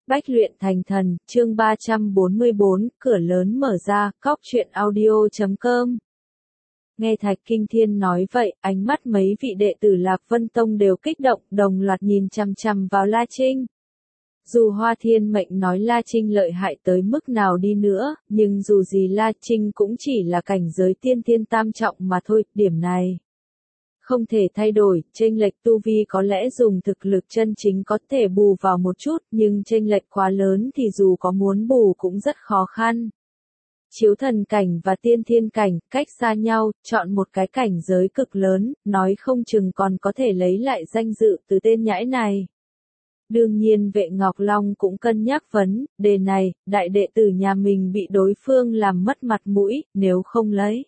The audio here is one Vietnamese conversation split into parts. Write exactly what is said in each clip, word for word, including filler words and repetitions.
Bách luyện thành thần, chương ba trăm bốn mươi bốn, cửa lớn mở ra, cóc truyện audio chấm com. Nghe Thạch Kinh Thiên nói vậy, ánh mắt mấy vị đệ tử Lạc Vân Tông đều kích động, đồng loạt nhìn chằm chằm vào La Trinh. Dù Hoa Thiên Mệnh nói La Trinh lợi hại tới mức nào đi nữa, nhưng dù gì La Trinh cũng chỉ là cảnh giới tiên thiên tam trọng mà thôi, điểm này không thể thay đổi. Chênh lệch tu vi có lẽ dùng thực lực chân chính có thể bù vào một chút, nhưng chênh lệch quá lớn thì dù có muốn bù cũng rất khó khăn. Chiếu thần cảnh và tiên thiên cảnh, cách xa nhau, chọn một cái cảnh giới cực lớn, nói không chừng còn có thể lấy lại danh dự từ tên nhãi này. Đương nhiên Vệ Ngọc Long cũng cân nhắc vấn đề này, đại đệ tử nhà mình bị đối phương làm mất mặt mũi, nếu không lấy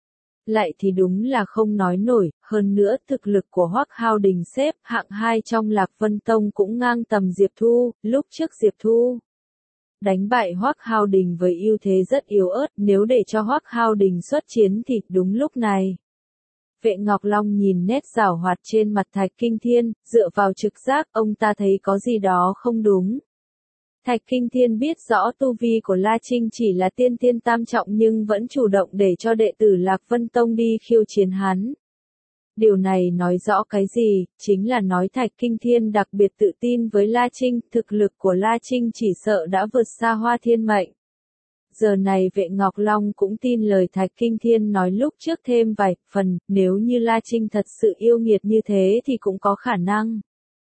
lại thì đúng là không nói nổi. Hơn nữa thực lực của Hoắc Hao Đình xếp hạng hai trong Lạc Vân Tông cũng ngang tầm Diệp Thu. Lúc trước Diệp Thu đánh bại Hoắc Hao Đình với ưu thế rất yếu ớt, nếu để cho Hoắc Hao Đình xuất chiến thì đúng lúc này. Vệ Ngọc Long nhìn nét giảo hoạt trên mặt Thạch Kinh Thiên, dựa vào trực giác, ông ta thấy có gì đó không đúng. Thạch Kinh Thiên biết rõ tu vi của La Trinh chỉ là tiên thiên tam trọng nhưng vẫn chủ động để cho đệ tử Lạc Vân Tông đi khiêu chiến hắn. Điều này nói rõ cái gì? Chính là nói Thạch Kinh Thiên đặc biệt tự tin với La Trinh, thực lực của La Trinh chỉ sợ đã vượt xa Hoa Thiên Mệnh. Giờ này Vệ Ngọc Long cũng tin lời Thạch Kinh Thiên nói lúc trước thêm vài phần, nếu như La Trinh thật sự yêu nghiệt như thế thì cũng có khả năng.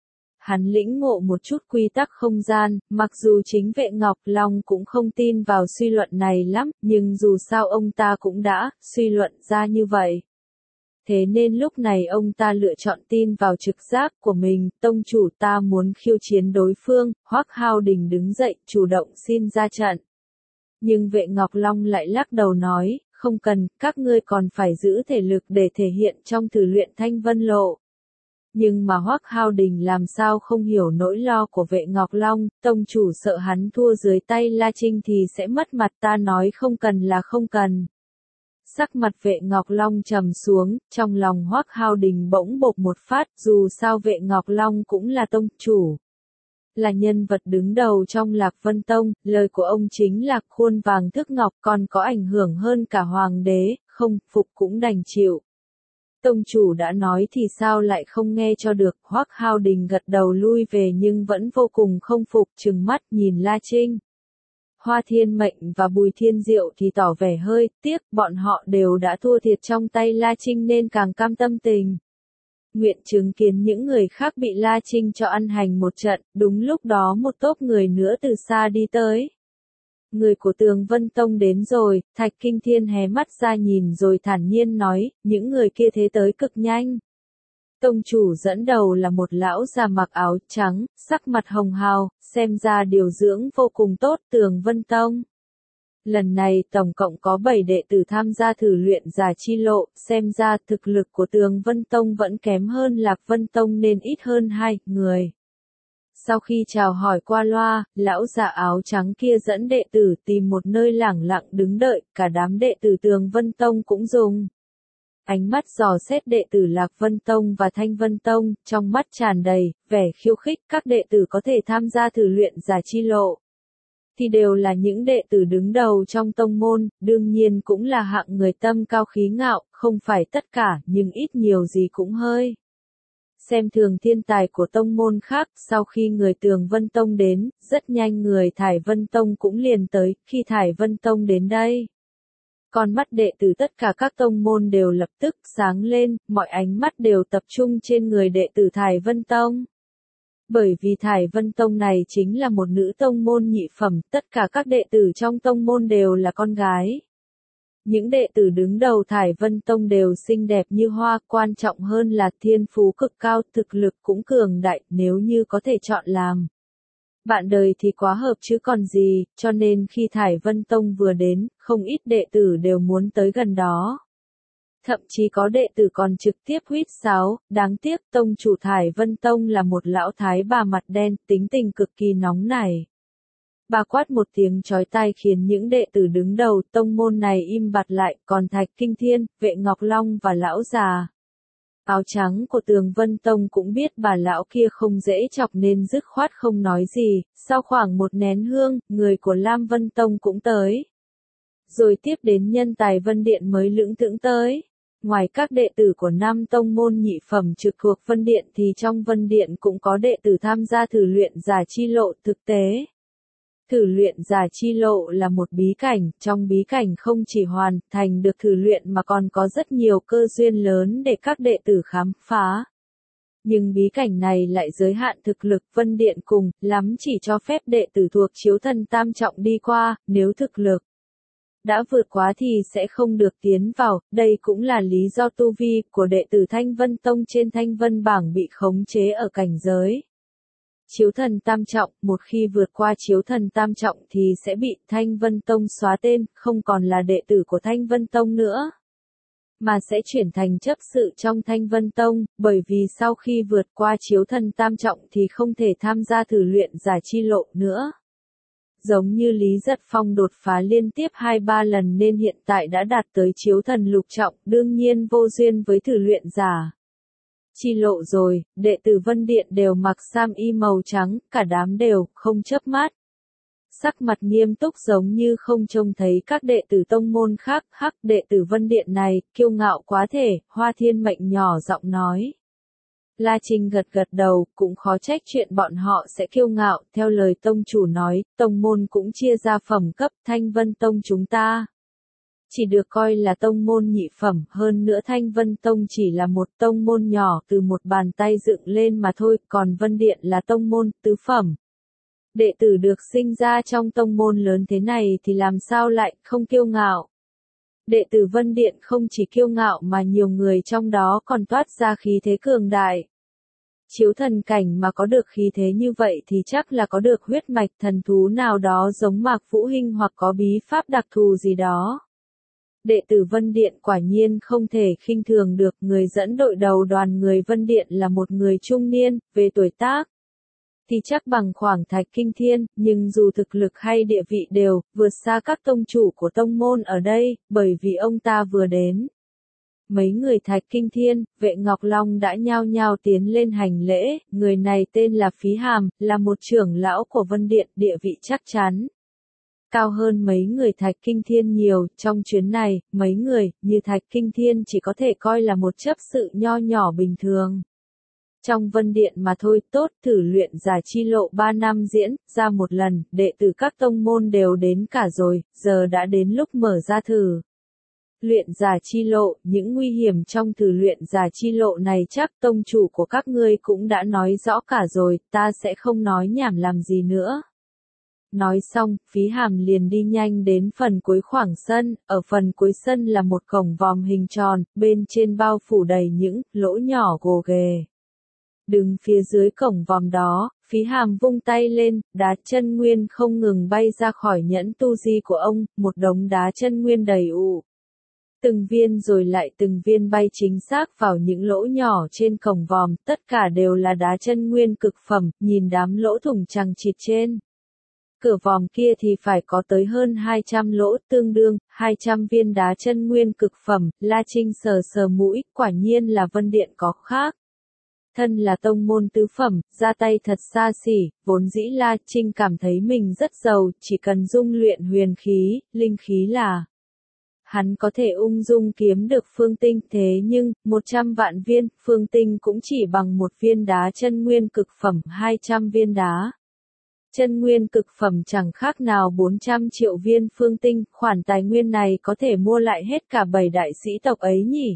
Hắn lĩnh ngộ một chút quy tắc không gian, mặc dù chính Vệ Ngọc Long cũng không tin vào suy luận này lắm, nhưng dù sao ông ta cũng đã suy luận ra như vậy. Thế nên lúc này ông ta lựa chọn tin vào trực giác của mình. Tông chủ, ta muốn khiêu chiến đối phương. Hoắc Hao Đình đứng dậy, chủ động xin ra trận. Nhưng Vệ Ngọc Long lại lắc đầu nói, không cần, các ngươi còn phải giữ thể lực để thể hiện trong thử luyện Thanh Vân Lộ. Nhưng mà Hoắc Hao Đình làm sao không hiểu nỗi lo của Vệ Ngọc Long, tông chủ sợ hắn thua dưới tay La Trinh thì sẽ mất mặt, ta nói không cần là không cần. Sắc mặt Vệ Ngọc Long trầm xuống, trong lòng Hoắc Hao Đình bỗng bộc một phát, dù sao Vệ Ngọc Long cũng là tông chủ. Là nhân vật đứng đầu trong Lạc Vân Tông, lời của ông chính là khuôn vàng thước ngọc, còn có ảnh hưởng hơn cả hoàng đế, không phục cũng đành chịu. Tông chủ đã nói thì sao lại không nghe cho được. Hoắc Hao Đình gật đầu lui về nhưng vẫn vô cùng không phục, trừng mắt nhìn La Trinh. Hoa Thiên Mệnh và Bùi Thiên Diệu thì tỏ vẻ hơi tiếc, bọn họ đều đã thua thiệt trong tay La Trinh nên càng cam tâm tình nguyện chứng kiến những người khác bị La Trinh cho ăn hành một trận. Đúng lúc đó một tốp người nữa từ xa đi tới. Người của Tường Vân Tông đến rồi. Thạch Kinh Thiên hé mắt ra nhìn rồi thản nhiên nói, những người kia thế tới cực nhanh. Tông chủ dẫn đầu là một lão già mặc áo trắng, sắc mặt hồng hào, xem ra điều dưỡng vô cùng tốt. Tường Vân Tông lần này tổng cộng có bảy đệ tử tham gia thử luyện giả chi lộ, xem ra thực lực của Tường Vân Tông vẫn kém hơn Lạc Vân Tông nên ít hơn hai người. Sau khi chào hỏi qua loa, lão già áo trắng kia dẫn đệ tử tìm một nơi lẳng lặng đứng đợi, cả đám đệ tử Tường Vân Tông cũng dùng ánh mắt dò xét đệ tử Lạc Vân Tông và Thanh Vân Tông, trong mắt tràn đầy vẻ khiêu khích. Các đệ tử có thể tham gia thử luyện giả chi lộ thì đều là những đệ tử đứng đầu trong tông môn, đương nhiên cũng là hạng người tâm cao khí ngạo, không phải tất cả, nhưng ít nhiều gì cũng hơi xem thường thiên tài của tông môn khác. Sau khi người Tường Vân Tông đến, rất nhanh người Thải Vân Tông cũng liền tới. Khi Thải Vân Tông đến đây, con mắt đệ tử tất cả các tông môn đều lập tức sáng lên, mọi ánh mắt đều tập trung trên người đệ tử Thải Vân Tông. Bởi vì Thải Vân Tông này chính là một nữ tông môn nhị phẩm, tất cả các đệ tử trong tông môn đều là con gái. Những đệ tử đứng đầu Thải Vân Tông đều xinh đẹp như hoa, quan trọng hơn là thiên phú cực cao, thực lực cũng cường đại, nếu như có thể chọn làm bạn đời thì quá hợp chứ còn gì, cho nên khi Thải Vân Tông vừa đến, không ít đệ tử đều muốn tới gần đó. Thậm chí có đệ tử còn trực tiếp huýt sáo, đáng tiếc tông chủ Thải Vân Tông là một lão thái bà mặt đen, tính tình cực kỳ nóng nảy. Bà quát một tiếng chói tai khiến những đệ tử đứng đầu tông môn này im bặt lại, còn Thạch Kinh Thiên, Vệ Ngọc Long và lão già Áo trắng của Tường Vân Tông cũng biết bà lão kia không dễ chọc nên dứt khoát không nói gì, sau khoảng một nén hương, người của Lam Vân Tông cũng tới. Rồi tiếp đến nhân tài Vân Điện mới lững thững tới. Ngoài các đệ tử của năm tông môn nhị phẩm trực thuộc Vân Điện thì trong Vân Điện cũng có đệ tử tham gia thử luyện giả chi lộ thực tế. Thử luyện giả chi lộ là một bí cảnh, trong bí cảnh không chỉ hoàn thành được thử luyện mà còn có rất nhiều cơ duyên lớn để các đệ tử khám phá. Nhưng bí cảnh này lại giới hạn thực lực Vân Điện cùng, lắm chỉ cho phép đệ tử thuộc chiếu thần tam trọng đi qua, nếu thực lực đã vượt quá thì sẽ không được tiến vào, đây cũng là lý do tu vi của đệ tử Thanh Vân Tông trên Thanh Vân bảng bị khống chế ở cảnh giới chiếu thần tam trọng, một khi vượt qua chiếu thần tam trọng thì sẽ bị Thanh Vân Tông xóa tên, không còn là đệ tử của Thanh Vân Tông nữa, mà sẽ chuyển thành chấp sự trong Thanh Vân Tông, bởi vì sau khi vượt qua chiếu thần tam trọng thì không thể tham gia thử luyện giả chi lộ nữa. Giống như Lý Giật Phong đột phá liên tiếp hai ba lần nên hiện tại đã đạt tới chiếu thần lục trọng, đương nhiên vô duyên với thử luyện giả chi lộ rồi, đệ tử Vân Điện đều mặc sam y màu trắng, cả đám đều không chớp mắt. Sắc mặt nghiêm túc giống như không trông thấy các đệ tử tông môn khác, hắc đệ tử Vân Điện này, kiêu ngạo quá thể, Hoa Thiên Mệnh nhỏ giọng nói. La Trinh gật gật đầu, cũng khó trách chuyện bọn họ sẽ kiêu ngạo, theo lời tông chủ nói, tông môn cũng chia ra phẩm cấp, Thanh Vân Tông chúng ta chỉ được coi là tông môn nhị phẩm, hơn nữa Thanh Vân Tông chỉ là một tông môn nhỏ từ một bàn tay dựng lên mà thôi, còn Vân Điện là tông môn tứ phẩm. Đệ tử được sinh ra trong tông môn lớn thế này thì làm sao lại không kiêu ngạo. Đệ tử Vân Điện không chỉ kiêu ngạo mà nhiều người trong đó còn toát ra khí thế cường đại. Chiếu thần cảnh mà có được khí thế như vậy thì chắc là có được huyết mạch thần thú nào đó giống Mạc Vũ Hinh hoặc có bí pháp đặc thù gì đó. Đệ tử Vân Điện quả nhiên không thể khinh thường được, người dẫn đội đầu đoàn người Vân Điện là một người trung niên, về tuổi tác thì chắc bằng khoảng Thạch Kinh Thiên, nhưng dù thực lực hay địa vị đều vượt xa các tông chủ của tông môn ở đây, bởi vì ông ta vừa đến. Mấy người Thạch Kinh Thiên, Vệ Ngọc Long đã nhao nhao tiến lên hành lễ, người này tên là Phí Hàm, là một trưởng lão của Vân Điện, địa vị chắc chắn cao hơn mấy người Thạch Kinh Thiên nhiều, trong chuyến này, mấy người, như Thạch Kinh Thiên chỉ có thể coi là một chấp sự nho nhỏ bình thường. Trong Vân Điện mà thôi, tốt, thử luyện giả chi lộ ba năm diễn, ra một lần, đệ tử các tông môn đều đến cả rồi, giờ đã đến lúc mở ra thử luyện giả chi lộ, những nguy hiểm trong thử luyện giả chi lộ này chắc tông chủ của các ngươi cũng đã nói rõ cả rồi, ta sẽ không nói nhảm làm gì nữa. Nói xong, Phí Hàm liền đi nhanh đến phần cuối khoảng sân, ở phần cuối sân là một cổng vòm hình tròn, bên trên bao phủ đầy những lỗ nhỏ gồ ghề. Đứng phía dưới cổng vòm đó, Phí Hàm vung tay lên, đá chân nguyên không ngừng bay ra khỏi nhẫn tu di của ông, một đống đá chân nguyên đầy ụ. Từng viên rồi lại từng viên bay chính xác vào những lỗ nhỏ trên cổng vòm, tất cả đều là đá chân nguyên cực phẩm, nhìn đám lỗ thủng chằng chịt trên cửa vòm kia thì phải có tới hơn hai trăm lỗ, tương đương hai trăm viên đá chân nguyên cực phẩm. La Trinh sờ sờ mũi, quả nhiên là Vân Điện có khác. Thân là tông môn tứ phẩm, ra tay thật xa xỉ, vốn dĩ La Trinh cảm thấy mình rất giàu, chỉ cần dung luyện huyền khí, linh khí là hắn có thể ung dung kiếm được phương tinh, thế nhưng, một trăm vạn viên, phương tinh cũng chỉ bằng một viên đá chân nguyên cực phẩm, hai trăm viên đá chân nguyên cực phẩm chẳng khác nào bốn trăm triệu viên phương tinh, khoản tài nguyên này có thể mua lại hết cả bảy đại sĩ tộc ấy nhỉ.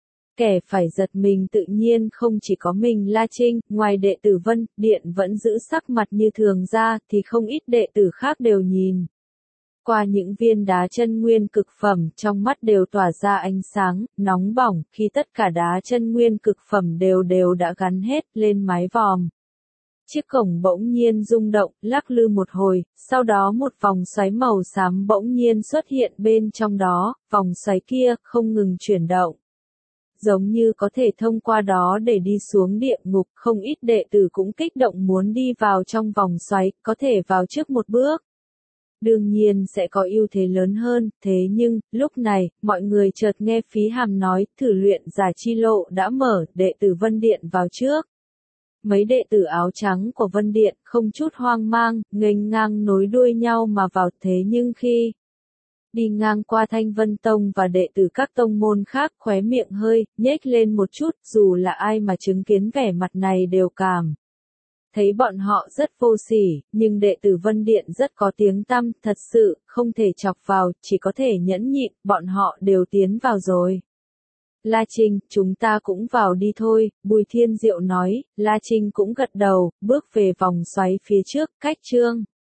Kẻ phải giật mình tự nhiên không chỉ có mình La Trinh, ngoài đệ tử Vân Điện vẫn giữ sắc mặt như thường ra, thì không ít đệ tử khác đều nhìn qua những viên đá chân nguyên cực phẩm, trong mắt đều tỏa ra ánh sáng, nóng bỏng, khi tất cả đá chân nguyên cực phẩm đều đều đã gắn hết lên mái vòm. Chiếc cổng bỗng nhiên rung động, lắc lư một hồi, sau đó một vòng xoáy màu xám bỗng nhiên xuất hiện bên trong đó, vòng xoáy kia không ngừng chuyển động. Giống như có thể thông qua đó để đi xuống địa ngục, không ít đệ tử cũng kích động muốn đi vào trong vòng xoáy, có thể vào trước một bước. đương nhiên sẽ có ưu thế lớn hơn, thế nhưng, lúc này, mọi người chợt nghe Phí Hàm nói, thử luyện giả chi lộ đã mở, đệ tử Vân Điện vào trước. Mấy đệ tử áo trắng của Vân Điện, không chút hoang mang, nghênh ngang nối đuôi nhau mà vào, thế nhưng khi đi ngang qua Thanh Vân Tông và đệ tử các tông môn khác, khóe miệng hơi, nhếch lên một chút, dù là ai mà chứng kiến vẻ mặt này đều cảm thấy bọn họ rất vô sỉ, nhưng đệ tử Vân Điện rất có tiếng tăm, thật sự, không thể chọc vào, chỉ có thể nhẫn nhịn, bọn họ đều tiến vào rồi. La Trinh, chúng ta cũng vào đi thôi, Bùi Thiên Diệu nói, La Trinh cũng gật đầu, bước về vòng xoáy phía trước, cách Trương